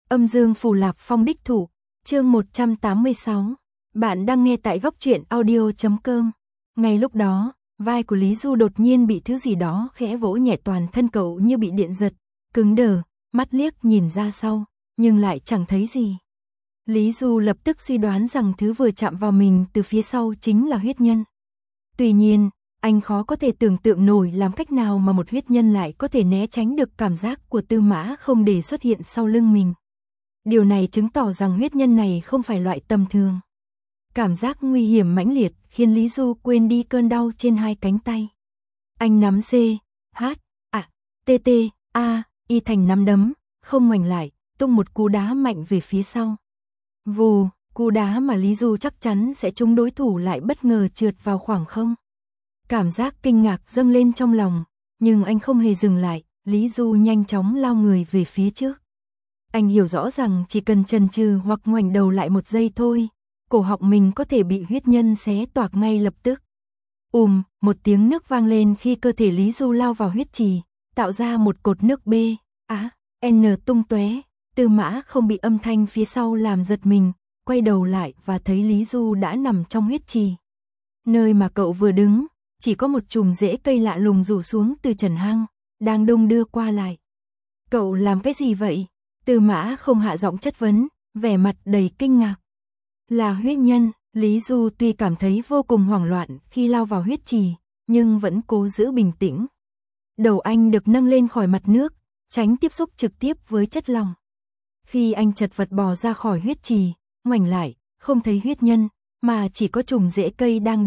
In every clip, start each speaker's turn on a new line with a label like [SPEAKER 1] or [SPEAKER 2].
[SPEAKER 1] Âm dương phù Lạp Phong đích thủ, chương 186. Bạn đang nghe tại góc truyện audio.com. Ngay lúc đó, vai của Lý Du đột nhiên bị thứ gì đó khẽ vỗ nhẹ, toàn thân cậu như bị điện giật, cứng đờ, mắt liếc nhìn ra sau, nhưng lại chẳng thấy gì. Lý Du lập tức suy đoán rằng thứ vừa chạm vào mình từ phía sau chính là huyết nhân. Tuy nhiên, anh khó có thể tưởng tượng nổi làm cách nào mà một huyết nhân lại có thể né tránh được cảm giác của Tư Mã Không để xuất hiện sau lưng mình. Điều này chứng tỏ rằng huyết nhân này không phải loại tầm thường. Cảm giác nguy hiểm mãnh liệt khiến Lý Du quên đi cơn đau trên hai cánh tay. Anh nắm C, H, A, T, T, A, Y thành nắm đấm, không ngoảnh lại, tung một cú đá mạnh về phía sau. Vù, cú đá mà Lý Du chắc chắn sẽ trúng đối thủ lại bất ngờ trượt vào khoảng không. Cảm giác kinh ngạc dâng lên trong lòng, nhưng anh không hề dừng lại, Lý Du nhanh chóng lao người về phía trước. Anh hiểu rõ rằng chỉ cần chần chừ hoặc ngoảnh đầu lại một giây thôi, cổ họng mình có thể bị huyết nhân xé toạc ngay lập tức. Một tiếng nước vang lên khi cơ thể Lý Du lao vào huyết trì, tạo ra một cột nước B, A, N tung tóe. Tư Mã Không bị âm thanh phía sau làm giật mình, quay đầu lại và thấy Lý Du đã nằm trong huyết trì. Nơi mà cậu vừa đứng, chỉ có một chùm rễ cây lạ lùng rủ xuống từ trần hang, đang đung đưa qua lại. Cậu làm cái gì vậy? Tư Mã Không hạ giọng chất vấn, vẻ mặt đầy kinh ngạc. Là huyết nhân. Lý Du tuy cảm thấy vô cùng hoảng loạn khi lao vào huyết trì, nhưng vẫn cố giữ bình tĩnh. Đầu anh được nâng lên khỏi mặt nước, tránh tiếp xúc trực tiếp với chất lỏng. Khi anh chật vật bò ra khỏi huyết trì, ngoảnh lại, không thấy huyết nhân, mà chỉ có chùm rễ cây đang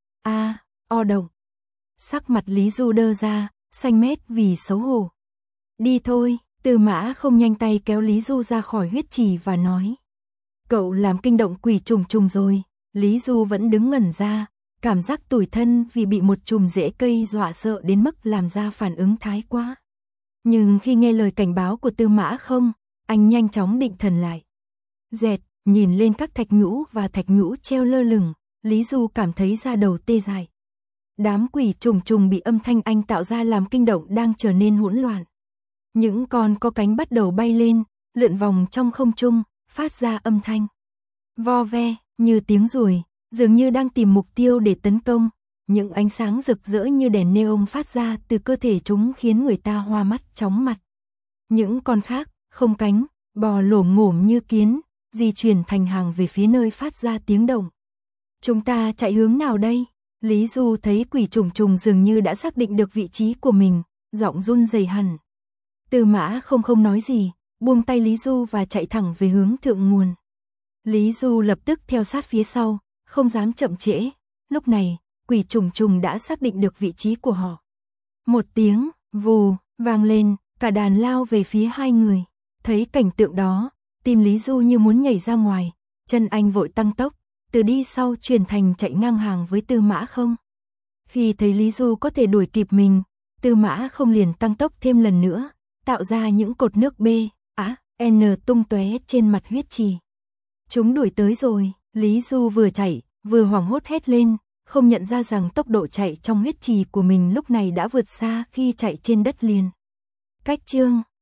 [SPEAKER 1] o động. Sắc mặt Lý Du đơ ra, xanh mét vì xấu hổ. Đi thôi. Tư Mã Không nhanh tay kéo Lý Du ra khỏi huyết trì và nói. Cậu làm kinh động quỷ trùng rồi. Lý Du vẫn đứng ngẩn ra, cảm giác tủi thân vì bị một chùm rễ cây dọa sợ đến mức làm ra phản ứng thái quá. Nhưng khi nghe lời cảnh báo của Tư Mã Không, anh nhanh chóng định thần lại. Dẹt, nhìn lên các thạch nhũ và thạch nhũ treo lơ lửng, Lý Du cảm thấy da đầu tê dại. Đám quỷ trùng bị âm thanh anh tạo ra làm kinh động đang trở nên hỗn loạn. Những con có cánh bắt đầu bay lên, lượn vòng trong không trung, phát ra âm thanh vo ve như tiếng ruồi, dường như đang tìm mục tiêu để tấn công. Những ánh sáng rực rỡ như đèn neon phát ra từ cơ thể chúng khiến người ta hoa mắt chóng mặt. Những con khác, không cánh, bò lổm ngổm như kiến, di chuyển thành hàng về phía nơi phát ra tiếng động. Chúng ta chạy hướng nào đây? Lý Du thấy quỷ trùng dường như đã xác định được vị trí của mình, giọng run rẩy hẳn. Tư Mã Không nói gì, buông tay Lý Du và chạy thẳng về hướng thượng nguồn. Lý Du lập tức theo sát phía sau, không dám chậm trễ. Lúc này, quỷ trùng đã xác định được vị trí của họ. Một tiếng vù vang lên, cả đàn lao về phía hai người. Thấy cảnh tượng đó, tim Lý Du như muốn nhảy ra ngoài, chân anh vội tăng tốc, từ đi sau chuyển thành chạy ngang hàng với Tư Mã Không. Khi thấy Lý Du có thể đuổi kịp mình, Tư Mã Không liền tăng tốc thêm lần nữa, tạo ra những cột nước B, A, N tung tóe trên mặt huyết trì. Chúng đuổi tới rồi. Lý Du vừa chạy, vừa hoảng hốt hét lên, không nhận ra rằng tốc độ chạy trong huyết trì của mình lúc này đã vượt xa khi chạy trên đất liền. Cách chương